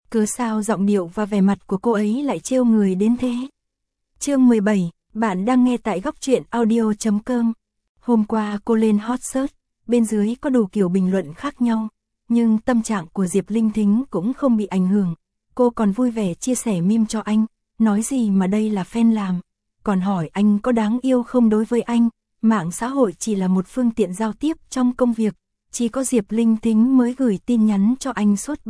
Cớ sao giọng điệu và vẻ mặt của cô ấy lại trêu người đến thế? Chương 17, bạn đang nghe tại góc truyện audio.com. Hôm qua cô lên hot search, bên dưới có đủ kiểu bình luận khác nhau, nhưng tâm trạng của Diệp Linh Thính cũng không bị ảnh hưởng. Cô còn vui vẻ chia sẻ meme cho anh, nói gì mà đây là fan làm, còn hỏi anh có đáng yêu không. Đối với anh, mạng xã hội chỉ là một phương tiện giao tiếp trong công việc. Chỉ có Diệp Linh Thính mới gửi tin nhắn cho anh suốt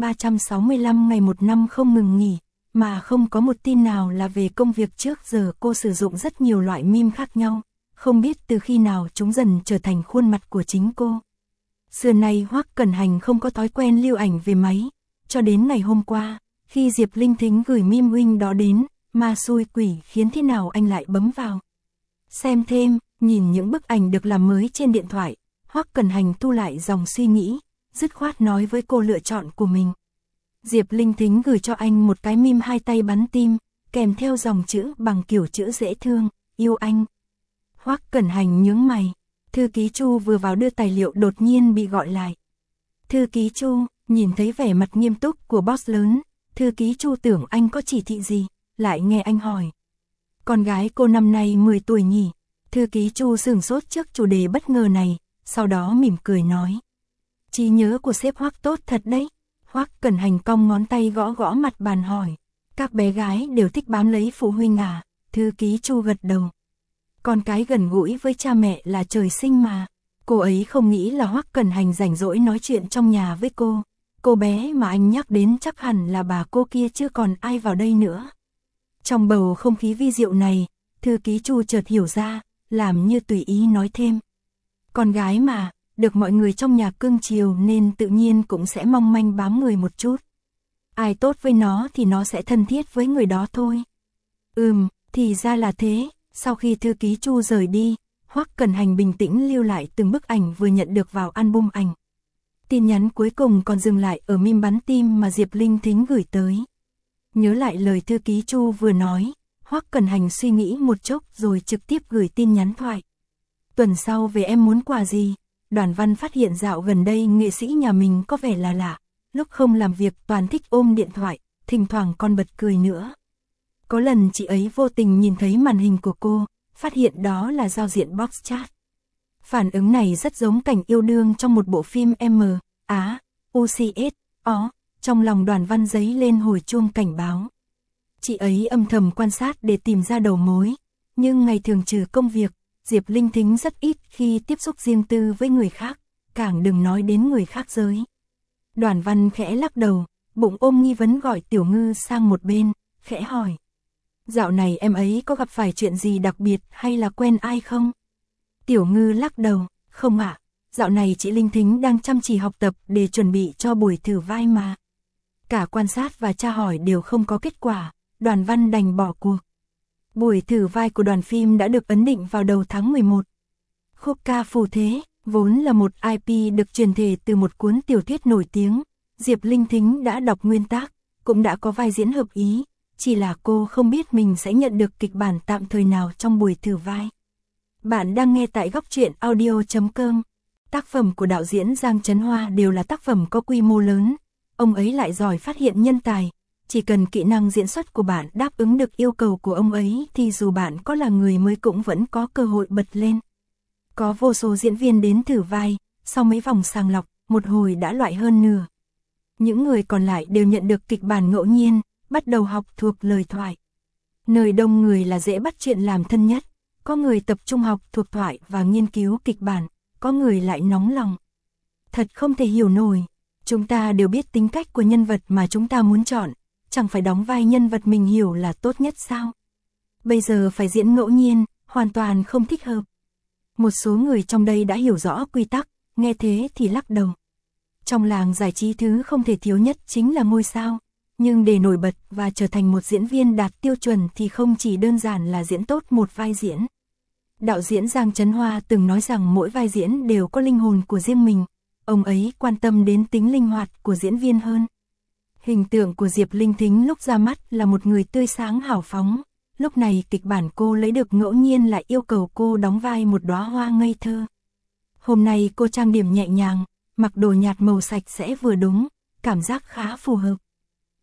365 ngày một năm không ngừng nghỉ, mà không có một tin nào là về công việc. Trước giờ cô sử dụng rất nhiều loại meme khác nhau, không biết từ khi nào chúng dần trở thành khuôn mặt của chính cô. Xưa nay Hoắc Cẩn Hành không có thói quen lưu ảnh về máy, cho đến ngày hôm qua, khi Diệp Linh Thính gửi meme huynh đó đến, ma xui quỷ khiến thế nào anh lại bấm vào. Xem thêm, nhìn những bức ảnh được làm mới trên điện thoại, Hoắc Cẩn Hành thu lại dòng suy nghĩ, dứt khoát nói với cô lựa chọn của mình. Diệp Linh Thính gửi cho anh một cái meme hai tay bắn tim, kèm theo dòng chữ bằng kiểu chữ dễ thương, yêu anh. Hoắc Cẩn Hành nhướng mày, thư ký Chu vừa vào đưa tài liệu đột nhiên bị gọi lại. Thư ký Chu, nhìn thấy vẻ mặt nghiêm túc của boss lớn, thư ký Chu tưởng anh có chỉ thị gì, lại nghe anh hỏi. Con gái cô năm nay 10 tuổi nhỉ? Thư ký Chu sửng sốt trước chủ đề bất ngờ này, sau đó mỉm cười nói. Trí nhớ của sếp Hoắc tốt thật đấy. Hoắc Cẩn Hành cong ngón tay gõ gõ mặt bàn hỏi. Các bé gái đều thích bám lấy phụ huynh à? Thư ký Chu gật đầu. Con cái gần gũi với cha mẹ là trời sinh mà. Cô ấy không nghĩ là Hoắc Cẩn Hành rảnh rỗi nói chuyện trong nhà với cô. Cô bé mà anh nhắc đến chắc hẳn là bà cô kia chứ còn ai vào đây nữa. Trong bầu không khí vi diệu này, thư ký Chu chợt hiểu ra, làm như tùy ý nói thêm. Con gái mà, được mọi người trong nhà cưng chiều nên tự nhiên cũng sẽ mong manh bám người một chút. Ai tốt với nó thì nó sẽ thân thiết với người đó thôi. Thì ra là thế. Sau khi thư ký Chu rời đi, Hoắc Cẩn Hành bình tĩnh lưu lại từng bức ảnh vừa nhận được vào album ảnh. Tin nhắn cuối cùng còn dừng lại ở meme bắn tim mà Diệp Linh Thính gửi tới. Nhớ lại lời thư ký Chu vừa nói, Hoắc Cẩn Hành suy nghĩ một chốc rồi trực tiếp gửi tin nhắn thoại. Tuần sau về em muốn quà gì? Đoàn Văn phát hiện dạo gần đây nghệ sĩ nhà mình có vẻ là lạ, lúc không làm việc toàn thích ôm điện thoại, thỉnh thoảng còn bật cười nữa. Có lần chị ấy vô tình nhìn thấy màn hình của cô, phát hiện đó là giao diện box chat. Phản ứng này rất giống cảnh yêu đương trong một bộ phim UCS. Trong lòng Đoàn Văn giấy lên hồi chuông cảnh báo. Chị ấy âm thầm quan sát để tìm ra đầu mối, nhưng ngày thường trừ công việc, Diệp Linh Thính rất ít khi tiếp xúc riêng tư với người khác, càng đừng nói đến người khác giới. Đoàn Văn khẽ lắc đầu, bụng ôm nghi vấn gọi Tiểu Ngư sang một bên, khẽ hỏi. Dạo này em ấy có gặp phải chuyện gì đặc biệt hay là quen ai không? Tiểu Ngư lắc đầu, không ạ, dạo này chị Linh Thính đang chăm chỉ học tập để chuẩn bị cho buổi thử vai mà. Cả quan sát và tra hỏi đều không có kết quả, Đoàn Văn đành bỏ cuộc. Buổi thử vai của đoàn phim đã được ấn định vào đầu tháng 11. Khúc ca Phù Thế, vốn là một IP được truyền thể từ một cuốn tiểu thuyết nổi tiếng, Diệp Linh Thính đã đọc nguyên tác, cũng đã có vai diễn hợp ý, chỉ là cô không biết mình sẽ nhận được kịch bản tạm thời nào trong buổi thử vai. Bạn đang nghe tại góc truyện audio.com. Tác phẩm của đạo diễn Giang Trấn Hoa đều là tác phẩm có quy mô lớn, ông ấy lại giỏi phát hiện nhân tài. Chỉ cần kỹ năng diễn xuất của bạn đáp ứng được yêu cầu của ông ấy thì dù bạn có là người mới cũng vẫn có cơ hội bật lên. Có vô số diễn viên đến thử vai, sau mấy vòng sàng lọc, một hồi đã loại hơn nửa. Những người còn lại đều nhận được kịch bản ngẫu nhiên, bắt đầu học thuộc lời thoại. Nơi đông người là dễ bắt chuyện làm thân nhất, có người tập trung học thuộc thoại và nghiên cứu kịch bản, có người lại nóng lòng. Thật không thể hiểu nổi, chúng ta đều biết tính cách của nhân vật mà chúng ta muốn chọn. Chẳng phải đóng vai nhân vật mình hiểu là tốt nhất sao? Bây giờ phải diễn ngẫu nhiên, hoàn toàn không thích hợp. Một số người trong đây đã hiểu rõ quy tắc, nghe thế thì lắc đầu. Trong làng giải trí thứ không thể thiếu nhất chính là ngôi sao, nhưng để nổi bật và trở thành một diễn viên đạt tiêu chuẩn thì không chỉ đơn giản là diễn tốt một vai diễn. Đạo diễn Giang Trấn Hoa từng nói rằng mỗi vai diễn đều có linh hồn của riêng mình, ông ấy quan tâm đến tính linh hoạt của diễn viên hơn. Hình tượng của Diệp Linh Thính lúc ra mắt là một người tươi sáng hào phóng, lúc này kịch bản cô lấy được ngẫu nhiên lại yêu cầu cô đóng vai một đóa hoa ngây thơ. Hôm nay cô trang điểm nhẹ nhàng, mặc đồ nhạt màu sạch sẽ vừa đúng, cảm giác khá phù hợp.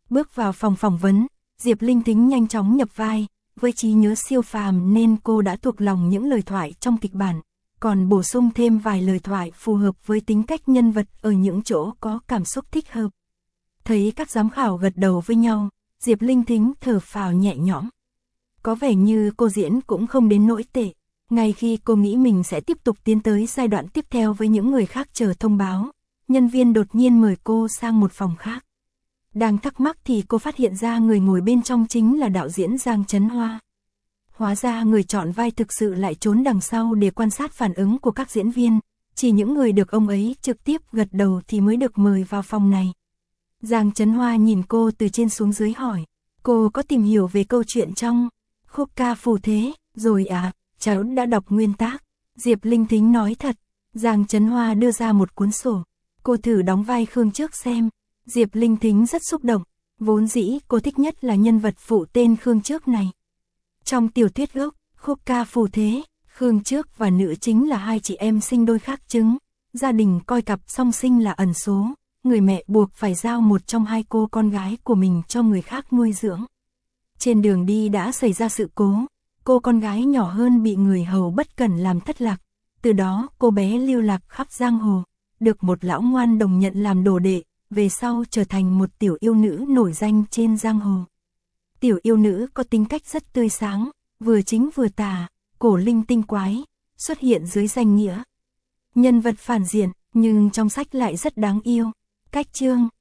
Bước vào phòng phỏng vấn, Diệp Linh Thính nhanh chóng nhập vai, với trí nhớ siêu phàm nên cô đã thuộc lòng những lời thoại trong kịch bản, còn bổ sung thêm vài lời thoại phù hợp với tính cách nhân vật ở những chỗ có cảm xúc thích hợp. Thấy các giám khảo gật đầu với nhau, Diệp Linh Thính thở phào nhẹ nhõm. Có vẻ như cô diễn cũng không đến nỗi tệ. Ngay khi cô nghĩ mình sẽ tiếp tục tiến tới giai đoạn tiếp theo với những người khác chờ thông báo, nhân viên đột nhiên mời cô sang một phòng khác. Đang thắc mắc thì cô phát hiện ra người ngồi bên trong chính là đạo diễn Giang Chấn Hoa. Hóa ra người chọn vai thực sự lại trốn đằng sau để quan sát phản ứng của các diễn viên, chỉ những người được ông ấy trực tiếp gật đầu thì mới được mời vào phòng này. Giang Chấn Hoa nhìn cô từ trên xuống dưới hỏi, cô có tìm hiểu về câu chuyện trong Khúc Ca Phù Thế rồi à? Cháu đã đọc nguyên tác. Diệp Linh Thính nói thật. Giang Chấn Hoa đưa ra một cuốn sổ. Cô thử đóng vai Khương trước xem. Diệp Linh Thính rất xúc động. Vốn dĩ cô thích nhất là nhân vật phụ tên Khương trước này. Trong tiểu thuyết gốc, Khúc Ca Phù Thế, Khương trước và nữ chính là hai chị em sinh đôi khác trứng. Gia đình coi cặp song sinh là ẩn số. Người mẹ buộc phải giao một trong hai cô con gái của mình cho người khác nuôi dưỡng. Trên đường đi đã xảy ra sự cố. Cô con gái nhỏ hơn bị người hầu bất cẩn làm thất lạc. Từ đó cô bé lưu lạc khắp giang hồ, được một lão ngoan đồng nhận làm đồ đệ, về sau trở thành một tiểu yêu nữ nổi danh trên giang hồ. Tiểu yêu nữ có tính cách rất tươi sáng, vừa chính vừa tà, cổ linh tinh quái, xuất hiện dưới danh nghĩa nhân vật phản diện, nhưng trong sách lại rất đáng yêu. Cách chương